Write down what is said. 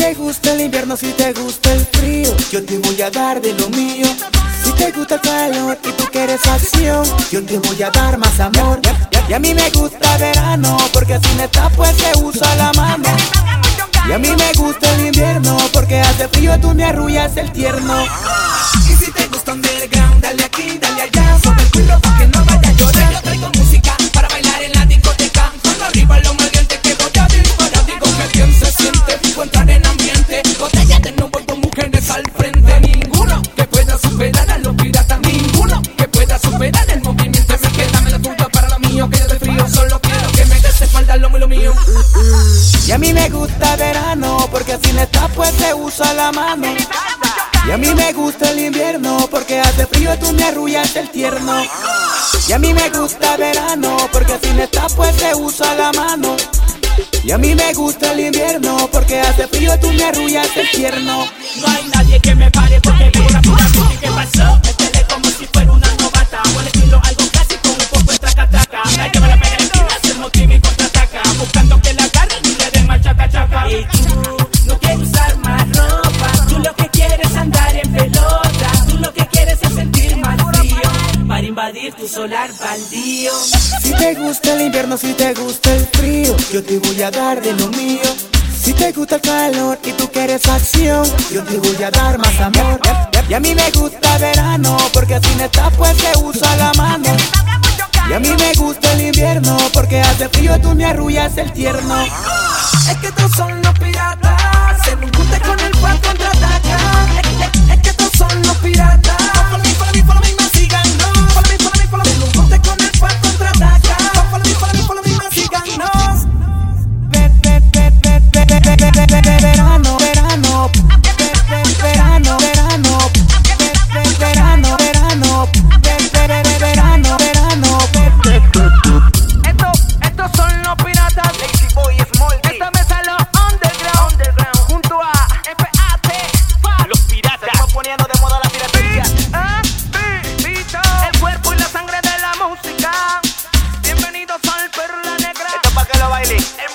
te gusta el invierno, si te gusta el frío, yo te voy a dar de lo mío. Si te gusta el calor y tú quieres acción, yo te voy a dar más amor. Y a mí me gusta verano, porque así neta pues se usa la mano. Y a mí me gusta el invierno, porque hace frío, tú me arrullas el tierno. Y si te gusta underground, dale aquí, dale allá, sobre el culo pa' que no vaya a llorar. Yo traigo música para bailar en la discoteca, con arriba lo maleante que voy a disparar. Digo que bien se siente, fijo entrar en ambiente, botellas de nuevo con mujeres al frente. Ninguno que pueda superar a los piratas, ninguno que pueda superar el movimiento. Me queda la culpa para lo mío, que yo de frío solo quiero que me des espalda lo mío. Y a mí me gusta verano, porque así neta pues se usa la mano. Y a mí me gusta el invierno, porque hace frío, tú me arrullas el tierno. Y a mí me gusta verano, porque así neta pues se usa la mano. Y a mí me gusta el invierno, porque hace frío, tú me arrullas el tierno. No hay nadie que me pare porque vivo la pura música. ¿Qué pasó? Me peleé como si fuera una novata, o el estilo algo clásico, un poco de traca-traca. La lleva la pega en esquina, se motiva y contraataca, buscando que la agarre y le dé más chaca-chaca. Y tú no quieres usar más ropa, tú lo que quieres es andar en pelota, tú lo que quieres es sentir más frío, para invadir tu solar baldío. Si te gusta el invierno, si te gusta el frío, yo te voy a dar de lo mío. Si te gusta el calor y tú quieres acción, yo te voy a dar más amor. Y a mí me gusta verano, porque así neta pues se usa la mano. Y a mí me gusta el invierno, porque hace frío, tú me arrullas el tierno. Es que estos son los piratas, en un junte con el cual contraataca. Es que estos son los piratas. Follow me, más síganos. Follow me, en un junte con el cual contraataca. Follow me, más síganos. Verano, verano, verano, verano, verano, verano, verano, verano. Estos son los piratas. Lazy Boy Smolty. Esta mesa los underground junto a FAT. Los piratas. Estamos poniendo de moda la piratería. El cuerpo y la sangre de la música. Bienvenidos al Perla Negra. Esto es para que lo bailen.